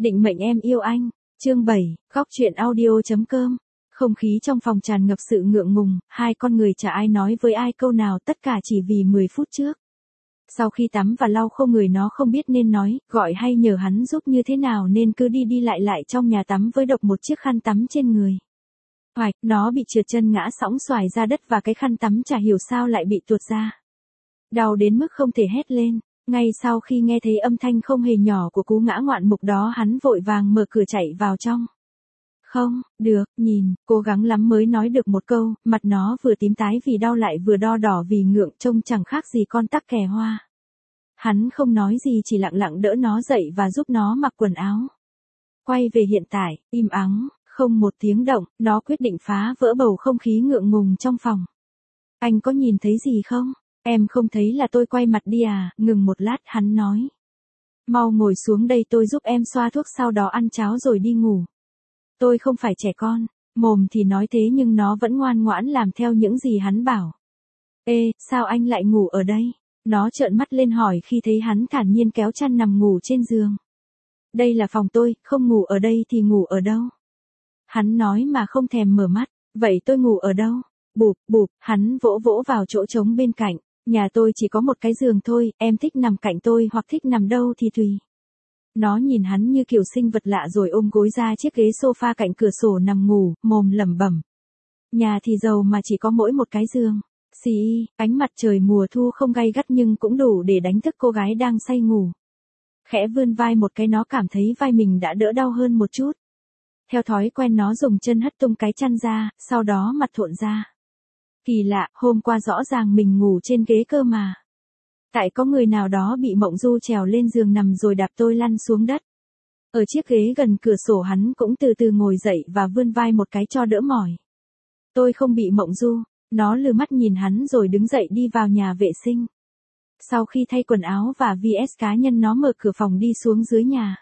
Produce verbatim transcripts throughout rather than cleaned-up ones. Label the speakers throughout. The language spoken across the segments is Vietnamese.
Speaker 1: Định mệnh em yêu anh. Chương bảy, góc truyện audio chấm com. Không khí trong phòng tràn ngập sự ngượng ngùng, hai con người chả ai nói với ai câu nào, tất cả chỉ vì mười phút trước. Sau khi tắm và lau khô người nó không biết nên nói, gọi hay nhờ hắn giúp như thế nào nên cứ đi đi lại lại trong nhà tắm với độc một chiếc khăn tắm trên người. Hoài, nó bị trượt chân ngã sõng xoài ra đất và cái khăn tắm chả hiểu sao lại bị tuột ra. Đau đến mức không thể hét lên. Ngay sau khi nghe thấy âm thanh không hề nhỏ của cú ngã ngoạn mục đó, hắn vội vàng mở cửa chạy vào trong. Không, được, nhìn, cố gắng lắm mới nói được một câu, mặt nó vừa tím tái vì đau lại vừa đo đỏ vì ngượng, trông chẳng khác gì con tắc kè hoa. Hắn không nói gì, chỉ lặng lặng đỡ nó dậy và giúp nó mặc quần áo. Quay về hiện tại, im ắng, không một tiếng động, nó quyết định phá vỡ bầu không khí ngượng ngùng trong phòng. Anh có nhìn thấy gì không? Em không thấy là tôi quay mặt đi à? Ngừng một lát hắn nói. Mau ngồi xuống đây tôi giúp em xoa thuốc, sau đó ăn cháo rồi đi ngủ. Tôi không phải trẻ con. Mồm thì nói thế nhưng nó vẫn ngoan ngoãn làm theo những gì hắn bảo. Ê, sao anh lại ngủ ở đây? Nó trợn mắt lên hỏi khi thấy hắn thản nhiên kéo chăn nằm ngủ trên giường. Đây là phòng tôi, không ngủ ở đây thì ngủ ở đâu? Hắn nói mà không thèm mở mắt. Vậy tôi ngủ ở đâu? Bụp, bụp, hắn vỗ vỗ vào chỗ trống bên cạnh. Nhà tôi chỉ có một cái giường thôi, em thích nằm cạnh tôi hoặc thích nằm đâu thì tùy. Nó nhìn hắn như kiểu sinh vật lạ rồi ôm gối ra chiếc ghế sofa cạnh cửa sổ nằm ngủ, mồm lẩm bẩm. Nhà thì giàu mà chỉ có mỗi một cái giường. Xì, ánh mặt trời mùa thu không gay gắt nhưng cũng đủ để đánh thức cô gái đang say ngủ. Khẽ vươn vai một cái, nó cảm thấy vai mình đã đỡ đau hơn một chút. Theo thói quen nó dùng chân hất tung cái chăn ra, sau đó mặt thuộn ra. Kỳ lạ, hôm qua rõ ràng mình ngủ trên ghế cơ mà. Tại có người nào đó bị mộng du trèo lên giường nằm rồi đạp tôi lăn xuống đất. Ở chiếc ghế gần cửa sổ hắn cũng từ từ ngồi dậy và vươn vai một cái cho đỡ mỏi. Tôi không bị mộng du. Nó lừ mắt nhìn hắn rồi đứng dậy đi vào nhà vệ sinh. Sau khi thay quần áo và vê ét cá nhân, nó mở cửa phòng đi xuống dưới nhà.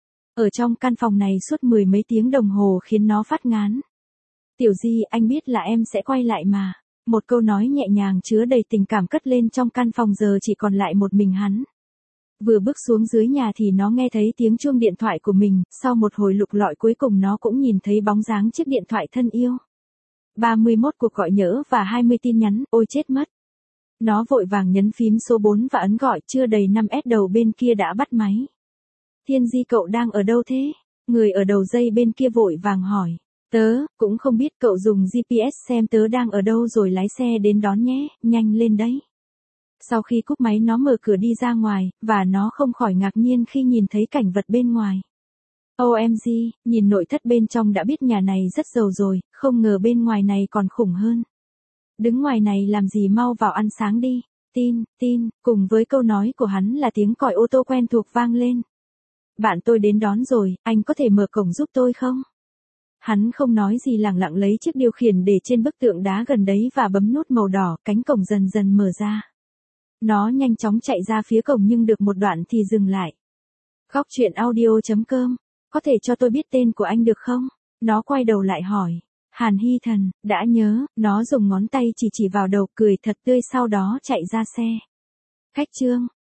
Speaker 1: Ở trong căn phòng này suốt mười mấy tiếng đồng hồ khiến nó phát ngán. Tiểu Di, anh biết là em sẽ quay lại mà. Một câu nói nhẹ nhàng chứa đầy tình cảm cất lên trong căn phòng giờ chỉ còn lại một mình hắn. Vừa bước xuống dưới nhà thì nó nghe thấy tiếng chuông điện thoại của mình, sau một hồi lục lọi cuối cùng nó cũng nhìn thấy bóng dáng chiếc điện thoại thân yêu. ba mươi mốt cuộc gọi nhỡ và hai mươi tin nhắn, ôi chết mất. Nó vội vàng nhấn phím số bốn và ấn gọi, chưa đầy năm s đầu bên kia đã bắt máy. Thiên Di, cậu đang ở đâu thế? Người ở đầu dây bên kia vội vàng hỏi. Tớ, cũng không biết, cậu dùng giê pê ét xem tớ đang ở đâu rồi lái xe đến đón nhé, nhanh lên đấy. Sau khi cúp máy nó mở cửa đi ra ngoài, và nó không khỏi ngạc nhiên khi nhìn thấy cảnh vật bên ngoài. ô em giê, nhìn nội thất bên trong đã biết nhà này rất giàu rồi, không ngờ bên ngoài này còn khủng hơn. Đứng ngoài này làm gì, mau vào ăn sáng đi. Tin, tin, cùng với câu nói của hắn là tiếng còi ô tô quen thuộc vang lên. Bạn tôi đến đón rồi, anh có thể mở cổng giúp tôi không? Hắn không nói gì, lẳng lặng lấy chiếc điều khiển để trên bức tượng đá gần đấy và bấm nút màu đỏ, cánh cổng dần dần mở ra. Nó nhanh chóng chạy ra phía cổng nhưng được một đoạn thì dừng lại. Góc truyện audio chấm com, có thể cho tôi biết tên của anh được không? Nó quay đầu lại hỏi. Hàn Hy Thần, đã nhớ, nó dùng ngón tay chỉ chỉ vào đầu, cười thật tươi sau đó chạy ra xe. Khách trương,